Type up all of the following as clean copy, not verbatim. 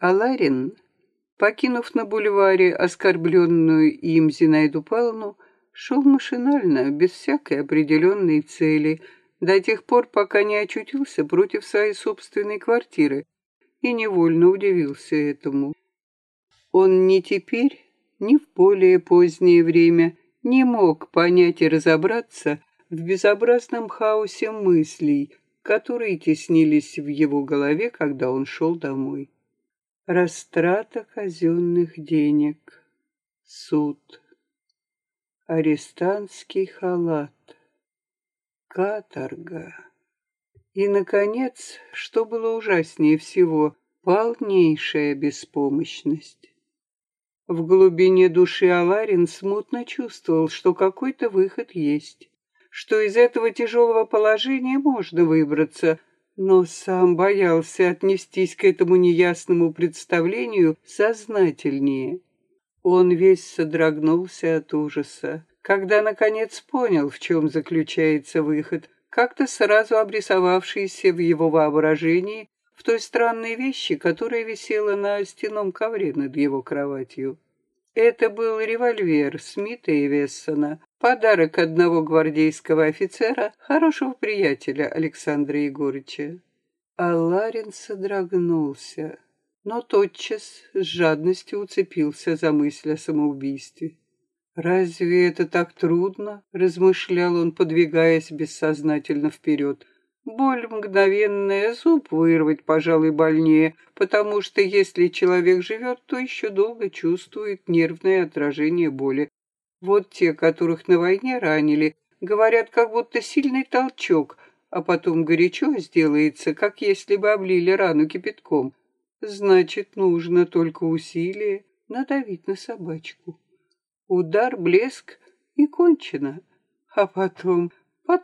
А Ларин, покинув на бульваре оскорбленную им Зинаиду Павловну, шел машинально, без всякой определенной цели, до тех пор, пока не очутился против своей собственной квартиры, и невольно удивился этому. Он ни теперь, ни в более позднее время не мог понять и разобраться в безобразном хаосе мыслей, которые теснились в его голове, когда он шел домой. Растрата казенных денег, суд, арестантский халат, каторга. И, наконец, что было ужаснее всего, полнейшая беспомощность. В глубине души Аларин смутно чувствовал, что какой-то выход есть, что из этого тяжелого положения можно выбраться, но сам боялся отнестись к этому неясному представлению сознательнее. Он весь содрогнулся от ужаса, когда, наконец, понял, в чем заключается выход, как-то сразу обрисовавшийся в его воображении в той странной вещи, которая висела на стенном ковре над его кроватью. Это был револьвер Смита и Вессона, подарок одного гвардейского офицера, хорошего приятеля Александра Егорыча. А Ларин содрогнулся, но тотчас с жадностью уцепился за мысль о самоубийстве. «Разве это так трудно?» — размышлял он, подвигаясь бессознательно вперед. «Боль мгновенная, зуб вырвать, пожалуй, больнее, потому что если человек живет, то еще долго чувствует нервное отражение боли. Вот те, которых на войне ранили, говорят, как будто сильный толчок, а потом горячо сделается, как если бы облили рану кипятком. Значит, нужно только усилие надавить на собачку. Удар, блеск и кончено. А потом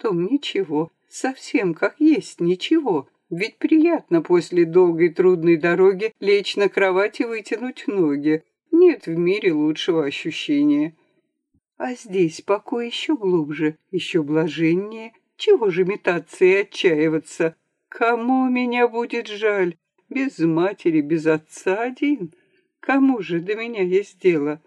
ничего, совсем как есть ничего. Ведь приятно после долгой трудной дороги лечь на кровать и вытянуть ноги. Нет в мире лучшего ощущения. А здесь покой еще глубже, еще блаженнее. Чего же метаться и отчаиваться? Кому меня будет жаль? Без матери, без отца один. Кому же до меня есть дело?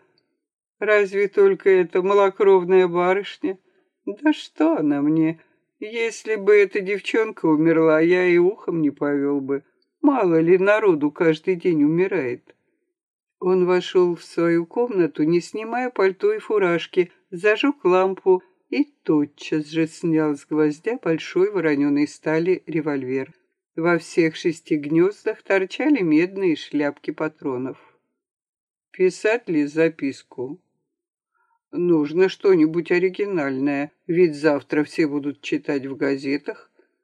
Разве только эта малокровная барышня? Да что она мне? Если бы эта девчонка умерла, я и ухом не повел бы. Мало ли народу каждый день умирает. Он вошел в свою комнату, не снимая пальто и фуражки, зажег лампу и тотчас же снял с гвоздя большой вороненой стали револьвер. Во всех 6 гнездах торчали медные шляпки патронов. Писать ли записку? Нужно что-нибудь оригинальное, ведь завтра все будут читать в газетах.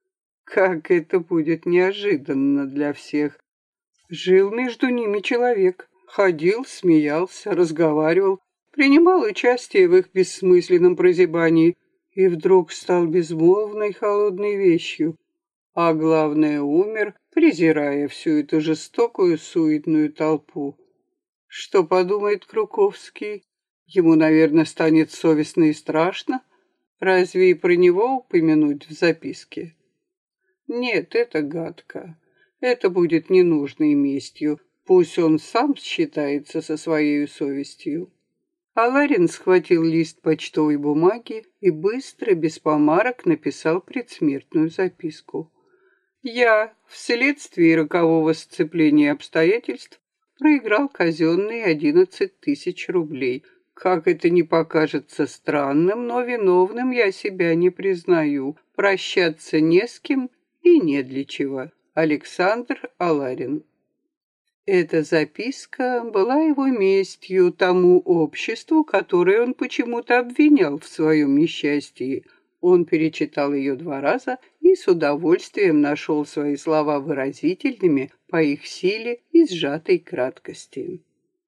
Как это будет неожиданно для всех. Жил между ними человек. Ходил, смеялся, разговаривал, принимал участие в их бессмысленном прозябании и вдруг стал безмолвной холодной вещью. А главное, умер, презирая всю эту жестокую суетную толпу. Что подумает Круковский? Ему, наверное, станет совестно и страшно. Разве и про него упомянуть в записке? Нет, это гадко. Это будет ненужной местью. Пусть он сам считается со своей совестью. А Ларин схватил лист почтовой бумаги и быстро, без помарок, написал предсмертную записку. Я, вследствие рокового сцепления обстоятельств, проиграл казенные 11 тысяч рублей. Как это ни покажется странным, но виновным я себя не признаю. Прощаться не с кем и не для чего. Александр Аларин. Эта записка была его местью тому обществу, которое он почему-то обвинял в своем несчастье. Он перечитал ее 2 раза и с удовольствием нашел свои слова выразительными по их силе и сжатой краткости.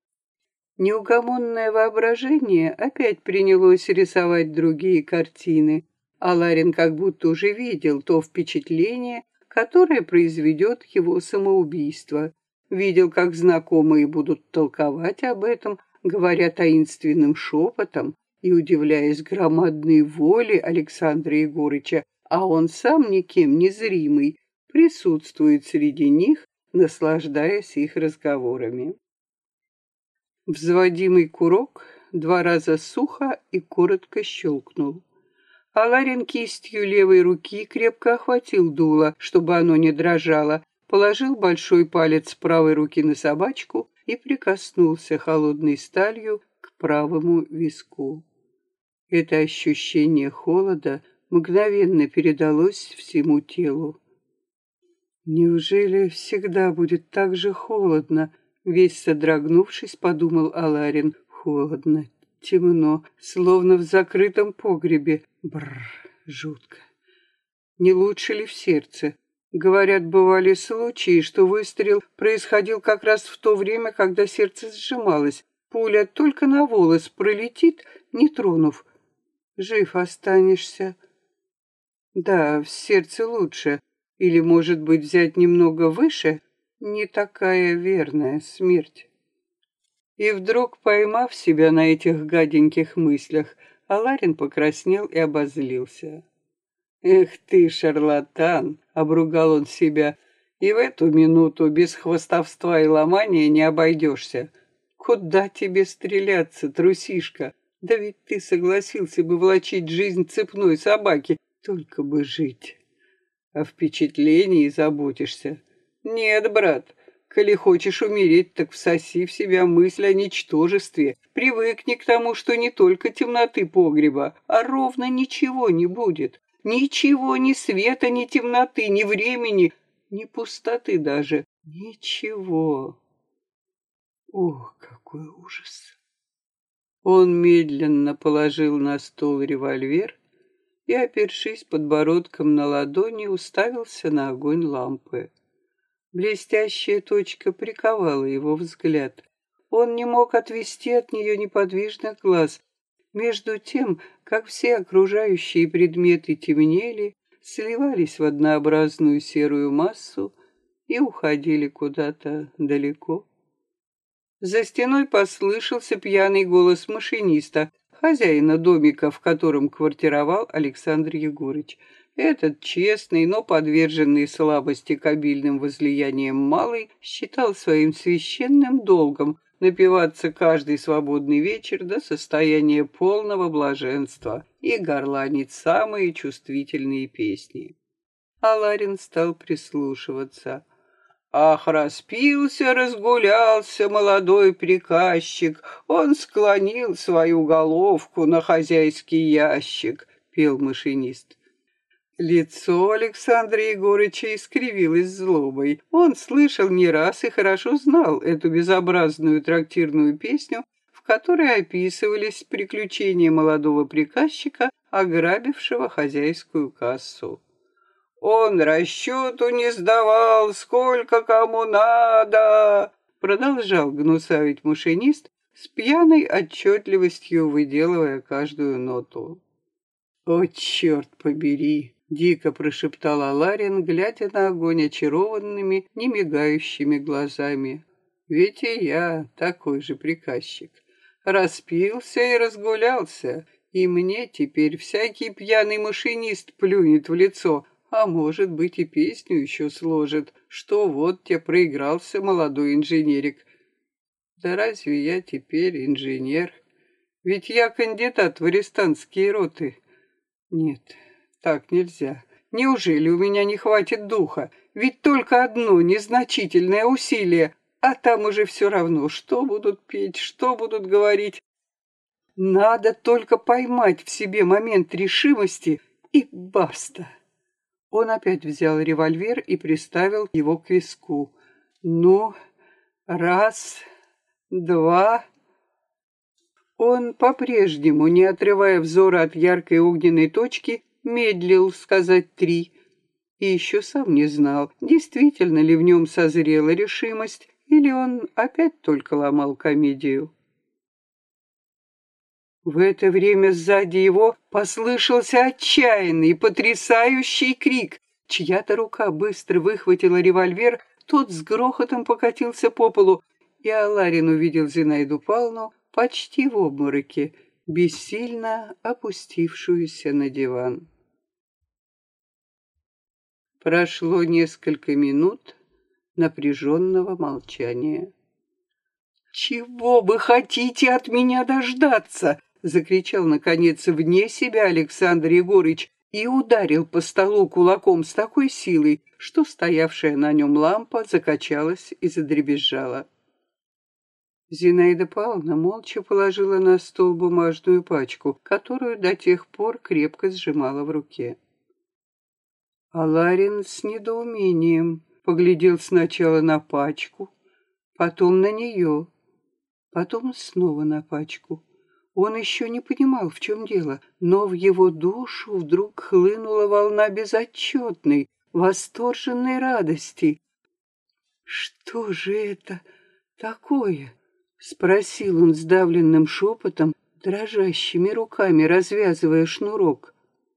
Неугомонное воображение опять принялось рисовать другие картины, а Ларин как будто уже видел то впечатление, которое произведет его самоубийство. Видел, как знакомые будут толковать об этом, говоря таинственным шепотом и удивляясь громадной воле Александра Егорыча, а он сам никем не зримый, присутствует среди них наслаждаясь их разговорами. Взводимый курок 2 раза сухо и коротко щелкнул. Аларин кистью левой руки крепко охватил дуло, чтобы оно не дрожало, положил большой палец правой руки на собачку и прикоснулся холодной сталью к правому виску. Это ощущение холода мгновенно передалось всему телу. «Неужели всегда будет так же холодно?» Весь содрогнувшись, подумал Аларин. «Холодно, темно, словно в закрытом погребе. Бррр, жутко. Не лучше ли в сердце? Говорят, бывали случаи, что выстрел происходил как раз в то время, когда сердце сжималось. Пуля только на волос пролетит, не тронув. Жив останешься. Да, в сердце лучше. Или, может быть, взять немного выше? Не такая верная смерть». И вдруг, поймав себя на этих гаденьких мыслях, Аларин покраснел и обозлился. «Эх ты, шарлатан!» — обругал он себя. «И в эту минуту без хвастовства и ломания не обойдешься. Куда тебе стреляться, трусишка? Да ведь ты согласился бы влачить жизнь цепной собаки, только бы жить. О впечатлении заботишься. Нет, брат, коли хочешь умереть, так всоси в себя мысль о ничтожестве. Привыкни к тому, что не только темноты погреба, а ровно ничего не будет. Ничего, ни света, ни темноты, ни времени, ни пустоты даже. Ничего. Ох, какой ужас! Он медленно положил на стол револьвер и, опершись подбородком на ладони, уставился на огонь лампы. Блестящая точка приковала его взгляд. Он не мог отвести от нее неподвижных глаз. Между тем, как все окружающие предметы темнели, сливались в однообразную серую массу и уходили куда-то далеко. За стеной послышался пьяный голос машиниста, хозяина домика, в котором квартировал Александр Егорыч. Этот честный, но подверженный слабости к обильным возлияниям малый считал своим священным долгом напиваться каждый свободный вечер до состояния полного блаженства и горланить самые чувствительные песни. Аларин стал прислушиваться. Ах, распился, разгулялся молодой приказчик, он склонил свою головку на хозяйский ящик, пел машинист. Лицо Александра Егорыча искривилось злобой. Он слышал не раз и хорошо знал эту безобразную трактирную песню, в которой описывались приключения молодого приказчика, ограбившего хозяйскую кассу. «Он расчету не сдавал, сколько кому надо!» Продолжал гнусавить машинист, с пьяной отчетливостью выделывая каждую ноту. «О, черт побери!» — дико прошептал Аларин, глядя на огонь очарованными, немигающими глазами. «Ведь и я такой же приказчик. Распился и разгулялся, и мне теперь всякий пьяный машинист плюнет в лицо, а может быть и песню еще сложит, что вот те проигрался молодой инженерик. Да разве я теперь инженер? Ведь я кандидат в арестантские роты. Нет, так нельзя. Неужели у меня не хватит духа? Ведь только одно незначительное усилие, а там уже все равно, что будут петь, что будут говорить. Надо только поймать в себе момент решимости, и баста. Он опять взял револьвер и приставил его к виску. Ну, раз, два. Он по-прежнему, не отрывая взора от яркой огненной точки, медлил сказать 3. И еще сам не знал, действительно ли в нем созрела решимость, или он опять только ломал комедию. В это время сзади его послышался отчаянный, потрясающий крик. Чья-то рука быстро выхватила револьвер, тот с грохотом покатился по полу, и Аларин увидел Зинаиду Павловну почти в обмороке, бессильно опустившуюся на диван. Прошло несколько минут, напряженного молчания. «Чего вы хотите от меня дождаться?» — закричал, наконец, вне себя Александр Егорыч и ударил по столу кулаком с такой силой, что стоявшая на нем лампа закачалась и задребезжала. Зинаида Павловна молча положила на стол бумажную пачку, которую до тех пор крепко сжимала в руке. А Ларин с недоумением поглядел сначала на пачку, потом на нее, потом снова на пачку. Он еще не понимал, в чем дело, но в его душу вдруг хлынула волна безотчетной, восторженной радости. «Что же это такое?» — спросил он сдавленным шепотом, дрожащими руками развязывая шнурок.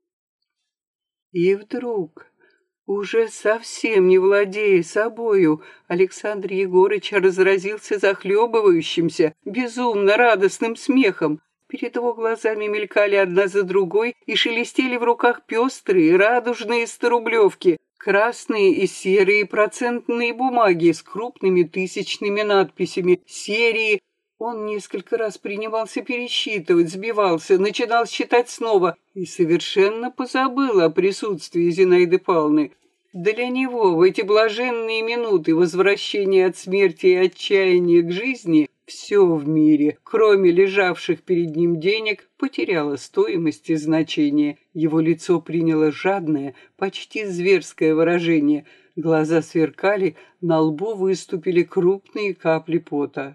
И вдруг, уже совсем не владея собою, Александр Егорыч разразился захлебывающимся, безумно радостным смехом. Перед его глазами мелькали одна за другой и шелестели в руках пестрые, радужные сторублевки, красные и серые процентные бумаги с крупными тысячными надписями, серии. Он несколько раз принимался пересчитывать, сбивался, начинал считать снова и совершенно позабыл о присутствии Зинаиды Павловны. Для него в эти блаженные минуты возвращения от смерти и отчаяния к жизни все в мире, кроме лежавших перед ним денег, потеряло стоимость и значение. Его лицо приняло жадное, почти зверское выражение. Глаза сверкали, на лбу выступили крупные капли пота.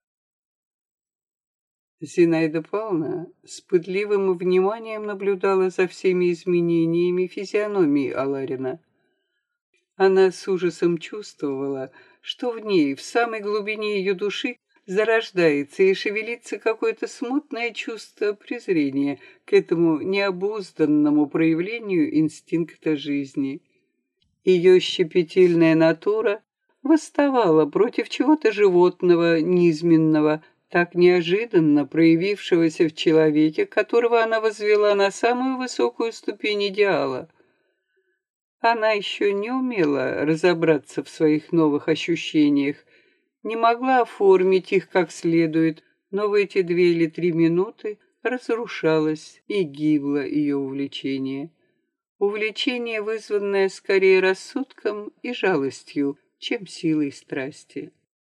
Зинаида Павловна с пытливым вниманием наблюдала за всеми изменениями физиономии Аларина. Она с ужасом чувствовала, что в ней, в самой глубине ее души, зарождается и шевелится какое-то смутное чувство презрения к этому необузданному проявлению инстинкта жизни. Ее щепетильная натура восставала против чего-то животного, низменного, так неожиданно проявившегося в человеке, которого она возвела на самую высокую ступень идеала. Она еще не умела разобраться в своих новых ощущениях, не могла оформить их как следует, но в эти 2 или 3 минуты разрушалось и гибло ее увлечение. Увлечение, вызванное скорее рассудком и жалостью, чем силой страсти.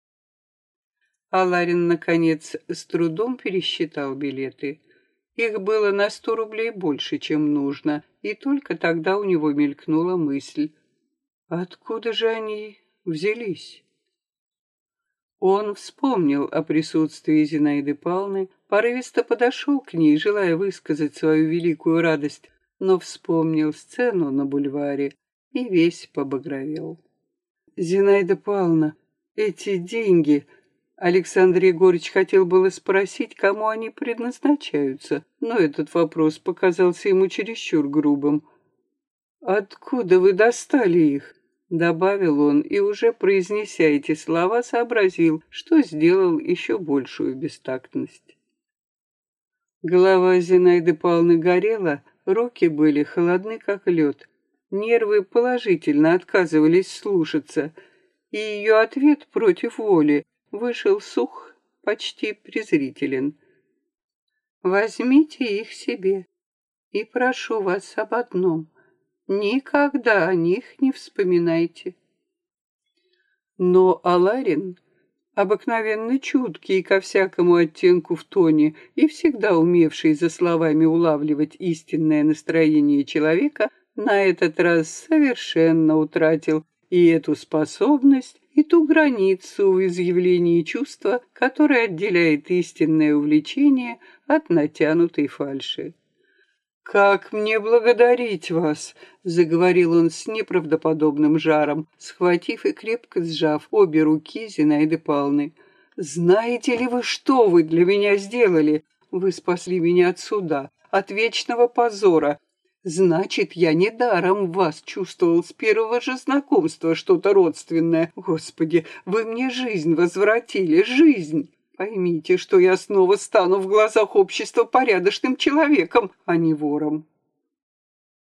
А Ларин, наконец, с трудом пересчитал билеты. Их было на 100 рублей больше, чем нужно, и только тогда у него мелькнула мысль. Откуда же они взялись? Он вспомнил о присутствии Зинаиды Павловны, порывисто подошел к ней, желая высказать свою великую радость, но вспомнил сцену на бульваре и весь побагровел. «Зинаида Павловна, эти деньги...» Александр Егорыч хотел было спросить, кому они предназначаются, но этот вопрос показался ему чересчур грубым. «Откуда вы достали их?» — добавил он, и уже произнеся эти слова, сообразил, что сделал еще большую бестактность. Голова Зинаиды Павловны горела, руки были холодны, как лед. Нервы положительно отказывались слушаться, и ее ответ против воли вышел сух, почти презрителен. «Возьмите их себе и прошу вас об одном. Никогда о них не вспоминайте». Но Аларин, обыкновенно чуткий ко всякому оттенку в тоне и всегда умевший за словами улавливать истинное настроение человека, на этот раз совершенно утратил и эту способность, и ту границу в изъявлении чувства, которая отделяет истинное увлечение от натянутой фальши. «Как мне благодарить вас?» — заговорил он с неправдоподобным жаром, схватив и крепко сжав обе руки Зинаиды Павловны. «Знаете ли вы, что вы для меня сделали? Вы спасли меня от суда, от вечного позора. Значит, я недаром в вас чувствовал с первого же знакомства что-то родственное. Господи, вы мне жизнь возвратили, жизнь! Поймите, что я снова стану в глазах общества порядочным человеком, а не вором».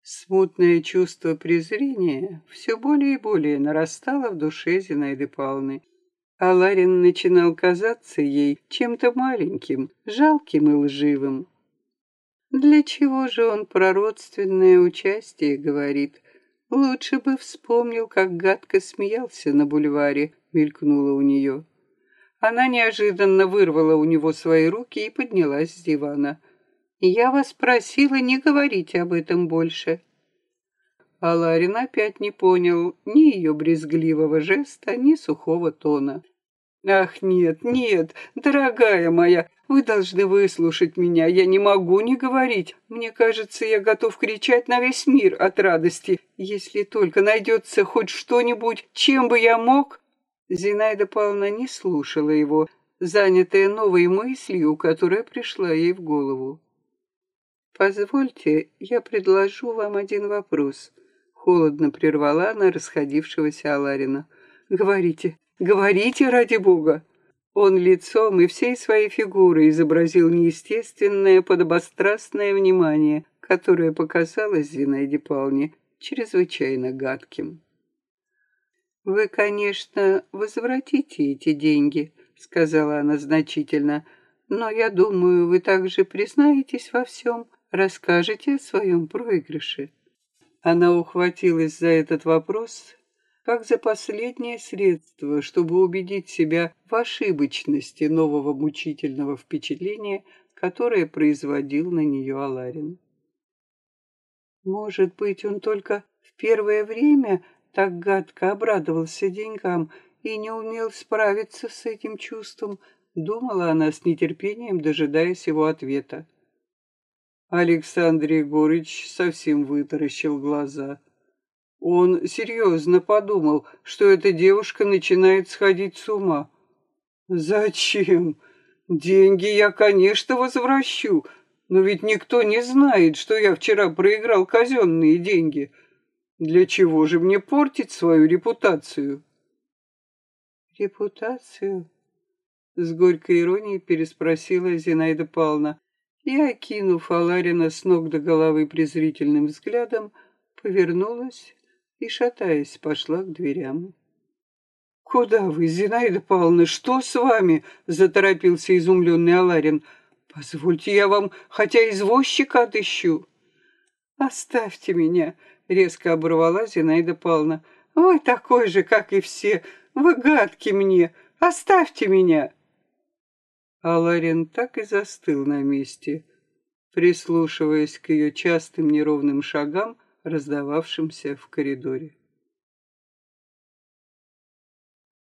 Смутное чувство презрения все более и более нарастало в душе Зинаиды Павловны. А Ларин начинал казаться ей чем-то маленьким, жалким и лживым. Для чего же он про родственное участие говорит? Лучше бы вспомнил, как гадко смеялся на бульваре, мелькнуло у нее. Она неожиданно вырвала у него свои руки и поднялась с дивана. «Я вас просила не говорить об этом больше». А Ларин опять не понял ни ее брезгливого жеста, ни сухого тона. «Ах, нет, нет, дорогая моя, вы должны выслушать меня, я не могу не говорить. Мне кажется, я готов кричать на весь мир от радости. Если только найдется хоть что-нибудь, чем бы я мог...» Зинаида Павловна не слушала его, занятая новой мыслью, которая пришла ей в голову. «Позвольте, я предложу вам один вопрос», — холодно прервала она расходившегося Аларина. «Говорите, говорите, ради бога!» Он лицом и всей своей фигурой изобразил неестественное подобострастное внимание, которое показалось Зинаиде Павловне чрезвычайно гадким. «Вы, конечно, возвратите эти деньги», — сказала она значительно, «но, я думаю, вы также признаетесь во всем, расскажете о своем проигрыше». Она ухватилась за этот вопрос, как за последнее средство, чтобы убедить себя в ошибочности нового мучительного впечатления, которое производил на нее Аларин. Может быть, он только в первое время так гадко обрадовался деньгам и не умел справиться с этим чувством, думала она с нетерпением, дожидаясь его ответа. Александр Егорыч совсем вытаращил глаза. Он серьезно подумал, что эта девушка начинает сходить с ума. «Зачем? Деньги я, конечно, возвращу, но ведь никто не знает, что я вчера проиграл казенные деньги. Для чего же мне портить свою репутацию?» «Репутацию?» — с горькой иронией переспросила Зинаида Павловна и, окинув Аларина с ног до головы презрительным взглядом, повернулась и, шатаясь, пошла к дверям. «Куда вы, Зинаида Павловна, что с вами?» — заторопился изумленный Аларин. «Позвольте, я вам хотя извозчика отыщу». «Оставьте меня», — резко оборвала Зинаида Павловна. «Вы такой же, как и все. Вы гадки мне. Оставьте меня». Аларин так и застыл на месте, прислушиваясь к ее частым неровным шагам, раздававшимся в коридоре.